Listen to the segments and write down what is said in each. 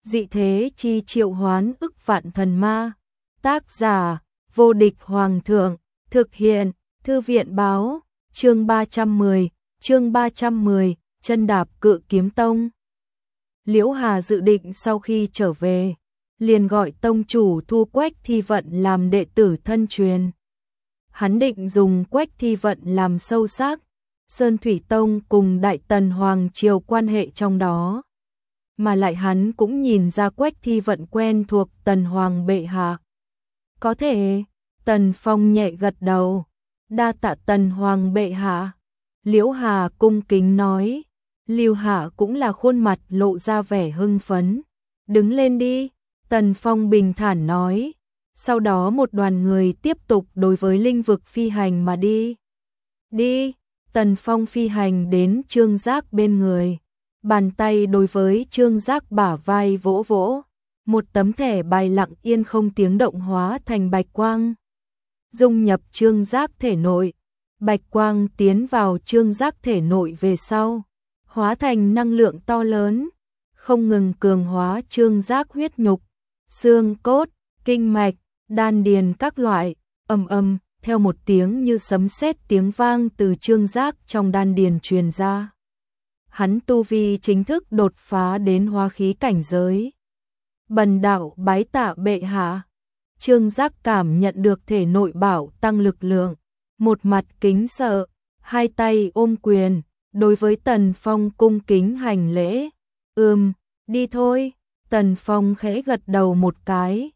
dị thế chi triệu hoán ức vạn thần ma. Tác giả, vô địch hoàng thượng, thực hiện, thư viện báo, chương 310, chân đạp Cự Kiếm Tông. Liễu Hà dự định sau khi trở về, liền gọi tông chủ thu Quách Thi Vận làm đệ tử thân truyền. Hắn định dùng Quách Thi Vận làm sâu sắc Sơn Thủy Tông cùng Đại Tần Hoàng Triều quan hệ trong đó. Mà lại hắn cũng nhìn ra Quách Thi Vận quen thuộc Tần Hoàng bệ hạ. Có thể, Tần Phong nhẹ gật đầu, đa tạ Tần Hoàng bệ hạ. Liễu Hà cung kính nói, Lưu Hạ cũng là khuôn mặt lộ ra vẻ hưng phấn. Đứng lên đi, Tần Phong bình thản nói. Sau đó một đoàn người tiếp tục đối với linh vực phi hành mà đi. Đi, Tần Phong phi hành đến Trương Giác bên người. Bàn tay đối với Trương Giác bả vai vỗ vỗ. Một tấm thẻ bài lặng yên không tiếng động hóa thành bạch quang. Dung nhập Trương Giác thể nội. Bạch quang tiến vào Trương Giác thể nội về sau. Hóa thành năng lượng to lớn. Không ngừng cường hóa Trương Giác huyết nhục, xương cốt, kinh mạch, đan điền các loại. Ầm, theo một tiếng như sấm sét tiếng vang từ Trương Giác trong đan điền truyền ra. Hắn tu vi chính thức đột phá đến hóa khí cảnh giới. Bần đạo bái tạ bệ hạ. Trương Giác cảm nhận được thể nội bảo tăng lực lượng, một mặt kính sợ, hai tay ôm quyền, đối với Tần Phong cung kính hành lễ. Đi thôi. Tần Phong khẽ gật đầu một cái.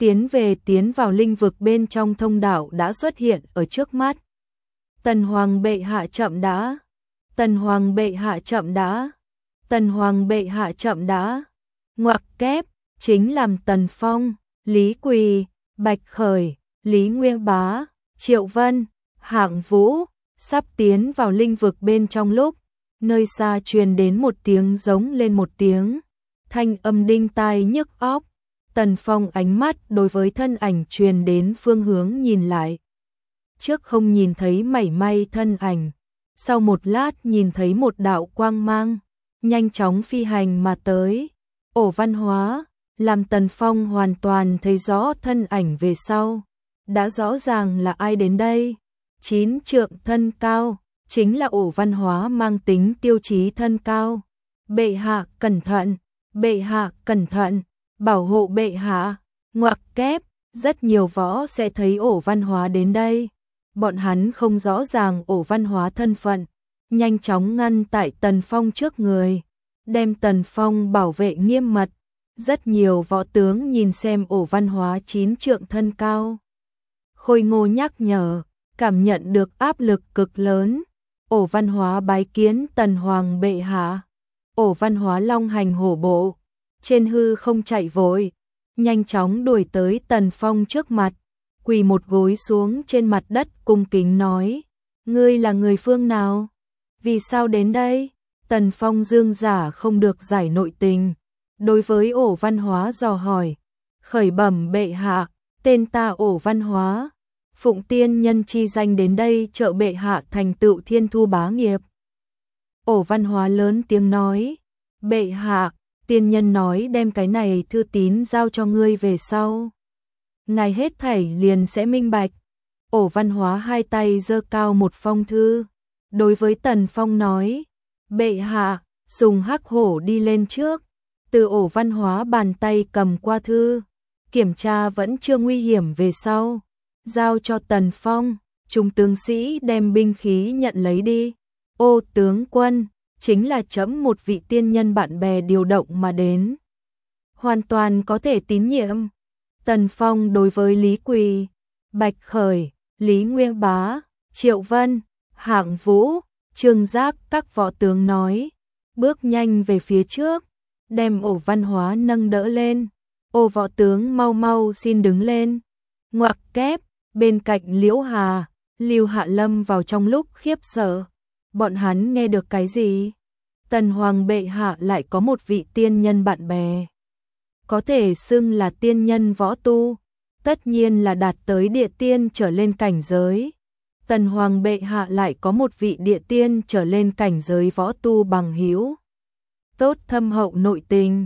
Tiến vào linh vực bên trong thông đạo đã xuất hiện ở trước mắt. Tần Hoàng bệ hạ chậm đã. Tần Hoàng bệ hạ chậm đã. Tần Hoàng bệ hạ chậm đã. Ngoặc kép, chính làm Tần Phong, Lý Quỳ, Bạch Khởi, Lý Nguyên Bá, Triệu Vân, Hạng Vũ, sắp tiến vào linh vực bên trong lúc, nơi xa truyền đến một tiếng giống lên một tiếng. Thanh âm đinh tai nhức óc. Tần Phong ánh mắt đối với thân ảnh truyền đến phương hướng nhìn lại. Trước không nhìn thấy mảy may thân ảnh, sau một lát nhìn thấy một đạo quang mang, nhanh chóng phi hành mà tới. Ổ Văn Hóa, làm Tần Phong hoàn toàn thấy rõ thân ảnh về sau. Đã rõ ràng là ai đến đây. 9 trượng thân cao, chính là Ổ Văn Hóa mang tính tiêu chí thân cao. Bệ hạ cẩn thận, bệ hạ cẩn thận, bảo hộ bệ hạ. Ngoặc kép, rất nhiều võ sẽ thấy Ổ Văn Hóa đến đây. Bọn hắn không rõ ràng Ổ Văn Hóa thân phận, nhanh chóng ngăn tại Tần Phong trước người, đem Tần Phong bảo vệ nghiêm mật. Rất nhiều võ tướng nhìn xem Ổ Văn Hóa 9 trượng thân cao. Khôi Ngô nhắc nhở, cảm nhận được áp lực cực lớn. Ổ Văn Hóa bái kiến Tần Hoàng bệ hạ. Ổ Văn Hóa long hành hổ bộ, trên hư không chạy vội, nhanh chóng đuổi tới Tần Phong trước mặt, quỳ một gối xuống trên mặt đất cung kính nói, ngươi là người phương nào? Vì sao đến đây? Tần Phong dương giả không được giải nội tình, đối với Ổ Văn Hóa dò hỏi, khởi bẩm bệ hạ, tên ta Ổ Văn Hóa, phụng tiên nhân chi danh đến đây trợ bệ hạ thành tựu thiên thu bá nghiệp. Ổ Văn Hóa lớn tiếng nói, bệ hạ, tiên nhân nói đem cái này thư tín giao cho ngươi về sau. Ngài hết thảy liền sẽ minh bạch. Ổ Văn Hóa hai tay giơ cao một phong thư, đối với Tần Phong nói, bệ hạ, dùng hắc hổ đi lên trước. Từ Ổ Văn Hóa bàn tay cầm qua thư, kiểm tra vẫn chưa nguy hiểm về sau, giao cho Tần Phong, chúng tướng sĩ đem binh khí nhận lấy đi. Ô tướng quân, chính là chấm một vị tiên nhân bạn bè điều động mà đến, hoàn toàn có thể tín nhiệm. Tần Phong đối với Lý Quỳ, Bạch Khởi, Lý Nguyên Bá, Triệu Vân, Hạng Vũ, Trương Giác các võ tướng nói, bước nhanh về phía trước, đem Ổ Văn Hóa nâng đỡ lên. Ô võ tướng mau mau xin đứng lên. Ngoặc kép, bên cạnh Liễu Hà, Lưu Hạ Lâm vào trong lúc khiếp sợ. Bọn hắn nghe được cái gì? Tần Hoàng bệ hạ lại có một vị tiên nhân bạn bè, có thể xưng là tiên nhân võ tu, tất nhiên là đạt tới địa tiên trở lên cảnh giới. Tần Hoàng bệ hạ lại có một vị địa tiên trở lên cảnh giới võ tu bằng hữu, tốt thâm hậu nội tình.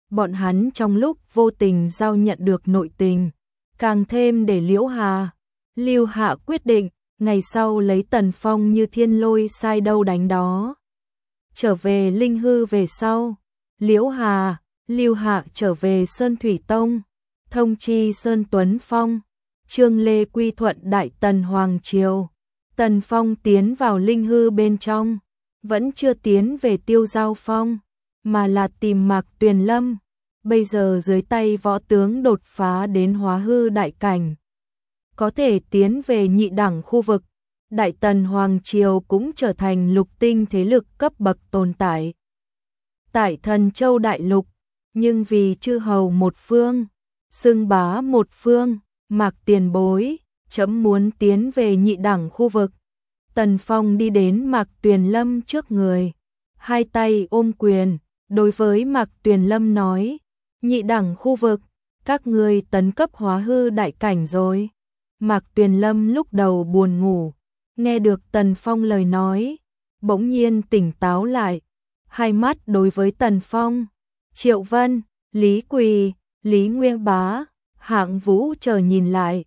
bọn hắn trong lúc vô tình giao nhận được nội tình, càng thêm để Liễu Hà, Lưu Hạ quyết định, ngày sau lấy Tần Phong như thiên lôi sai đâu đánh đó. Trở về Linh Hư về sau, Liễu Hà, Lưu Hạ trở về Sơn Thủy Tông, thông chi Sơn Tuấn Phong, Trương Lê quy thuận Đại Tần Hoàng Triều. Tần Phong tiến vào Linh Hư bên trong, vẫn chưa tiến về Tiêu Giao Phong, mà là tìm Mạc Tuyền Lâm, bây giờ dưới tay võ tướng đột phá đến hóa hư đại cảnh, có thể tiến về nhị đẳng khu vực. Đại Tần Hoàng Triều cũng trở thành lục tinh thế lực cấp bậc tồn tại tại Thần Châu Đại Lục, nhưng vì chư hầu một phương, xưng bá một phương, Mạc tiền bối, trẫm muốn tiến về nhị đẳng khu vực. Tần Phong đi đến Mạc Tuyền Lâm trước người, hai tay ôm quyền, đối với Mạc Tuyền Lâm nói, nhị đẳng khu vực, các ngươi tấn cấp hóa hư đại cảnh rồi. Mạc Tuyền Lâm lúc đầu buồn ngủ, nghe được Tần Phong lời nói, bỗng nhiên tỉnh táo lại, hai mắt đối với Tần Phong, Triệu Vân, Lý Quỳ, Lý Nguyên Bá, Hạng Vũ chờ nhìn lại,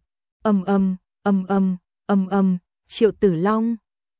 Triệu Tử Long,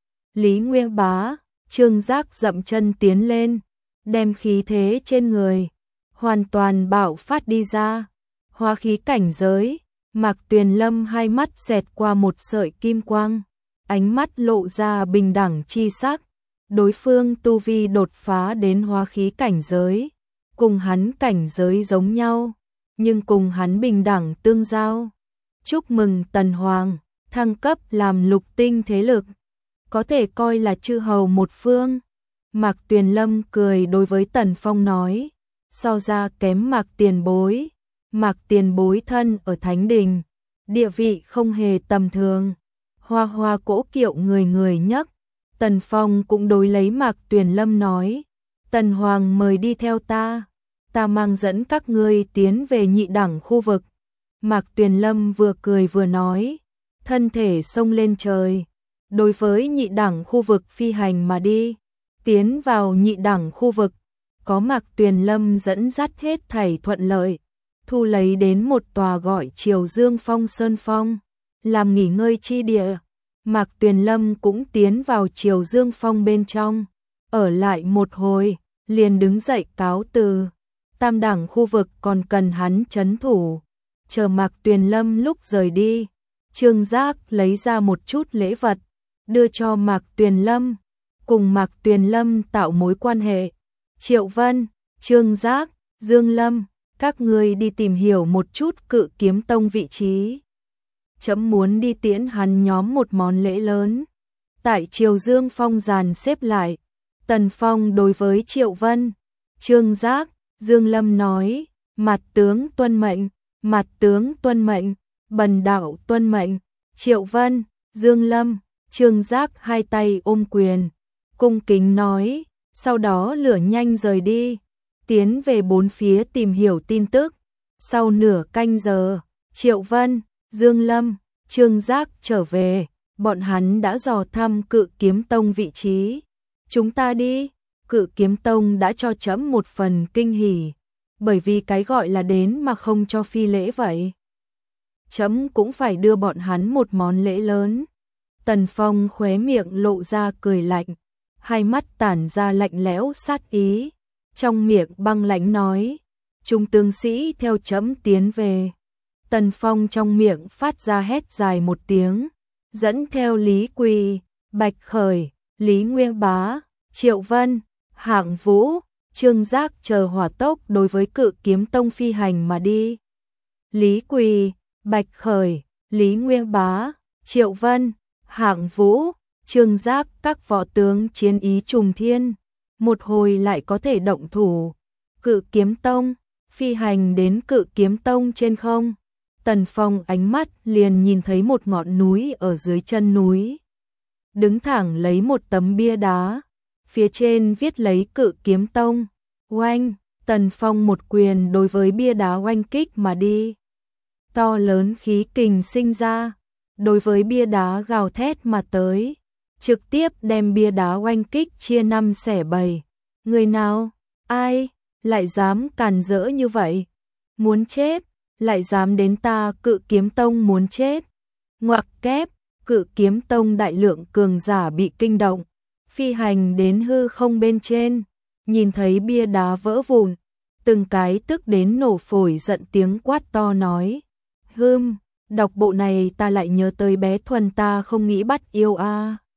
Lý Nguyên Bá, Trương Giác dậm chân tiến lên, đem khí thế trên người hoàn toàn bạo phát đi ra, hóa khí cảnh giới. Mạc Tuyền Lâm hai mắt xẹt qua một sợi kim quang, ánh mắt lộ ra bình đẳng chi sắc, đối phương tu vi đột phá đến hóa khí cảnh giới, cùng hắn cảnh giới giống nhau, nhưng cùng hắn bình đẳng tương giao. Chúc mừng Tần Hoàng, thăng cấp làm lục tinh thế lực, có thể coi là chư hầu một phương. Mạc Tuyền Lâm cười đối với Tần Phong nói, so ra kém Mạc tiền bối. Mạc tiền bối thân ở Thánh Đình, địa vị không hề tầm thường. Hoa hoa cỗ kiệu người người nhấc. Tần Phong cũng đối lấy Mạc Tuyền Lâm nói, Tần Hoàng mời đi theo ta, ta mang dẫn các ngươi tiến về nhị đẳng khu vực. Mạc Tuyền Lâm vừa cười vừa nói, thân thể xông lên trời, đối với nhị đẳng khu vực phi hành mà đi. Tiến vào nhị đẳng khu vực, có Mạc Tuyền Lâm dẫn dắt hết thảy thuận lợi, thu lấy đến một tòa gọi Triều Dương Phong Sơn Phong, làm nghỉ ngơi chi địa. Mạc Tuyền Lâm cũng tiến vào Triều Dương Phong bên trong, ở lại một hồi, liền đứng dậy cáo từ. Tam đẳng khu vực còn cần hắn trấn thủ. Chờ Mạc Tuyền Lâm lúc rời đi, Trương Giác lấy ra một chút lễ vật, đưa cho Mạc Tuyền Lâm, cùng Mạc Tuyền Lâm tạo mối quan hệ. Triệu Vân, Trương Giác, Dương Lâm, các ngươi đi tìm hiểu một chút Cự Kiếm Tông vị trí. Chấm muốn đi tiễn hắn nhóm một món lễ lớn. Tại Triều Dương Phong dàn xếp lại, Tần Phong đối với Triệu Vân, Trương Giác, Dương Lâm nói, mặt tướng tuân mệnh, mặt tướng tuân mệnh, bần đạo tuân mệnh. Triệu Vân, Dương Lâm, Trương Giác hai tay ôm quyền, cung kính nói, sau đó lửa nhanh rời đi, tiến về bốn phía tìm hiểu tin tức. Sau nửa canh giờ, Triệu Vân, Dương Lâm, Trương Giác trở về, bọn hắn đã dò thăm Cự Kiếm Tông vị trí. Chúng ta đi, Cự Kiếm Tông đã cho trẫm một phần kinh hỉ, bởi vì cái gọi là đến mà không cho phi lễ vậy. Trẫm cũng phải đưa bọn hắn một món lễ lớn. Tần Phong khóe miệng lộ ra cười lạnh, hai mắt tản ra lạnh lẽo sát ý, trong miệng băng lãnh nói, chúng tướng sĩ theo trẫm tiến về. Tần Phong trong miệng phát ra hét dài một tiếng, dẫn theo Lý Quỳ, Bạch Khởi, Lý Nguyên Bá, Triệu Vân, Hạng Vũ, Trương Giác chờ hỏa tốc đối với Cự Kiếm Tông phi hành mà đi. Lý Quỳ, Bạch Khởi, Lý Nguyên Bá, Triệu Vân, Hạng Vũ, Trương Giác các võ tướng chiến ý trùng thiên, một hồi lại có thể động thủ. Cự Kiếm Tông, phi hành đến Cự Kiếm Tông trên không. Tần Phong ánh mắt liền nhìn thấy một ngọn núi ở dưới chân núi. Đứng thẳng lấy một tấm bia đá, phía trên viết lấy Cự Kiếm Tông. Oanh, Tần Phong một quyền đối với bia đá oanh kích mà đi. To lớn khí kình sinh ra, đối với bia đá gào thét mà tới, trực tiếp đem bia đá oanh kích chia năm xẻ bảy. Người nào? Ai? lại dám càn rỡ như vậy, muốn chết, lại dám đến ta Cự Kiếm Tông muốn chết. Ngoặc kép, Cự Kiếm Tông đại lượng cường giả bị kinh động, phi hành đến hư không bên trên, nhìn thấy bia đá vỡ vụn, từng cái tức đến nổ phổi giận tiếng quát to nói: "Đọc bộ này ta lại nhớ tới bé Thuần ta không nghĩ bắt yêu a."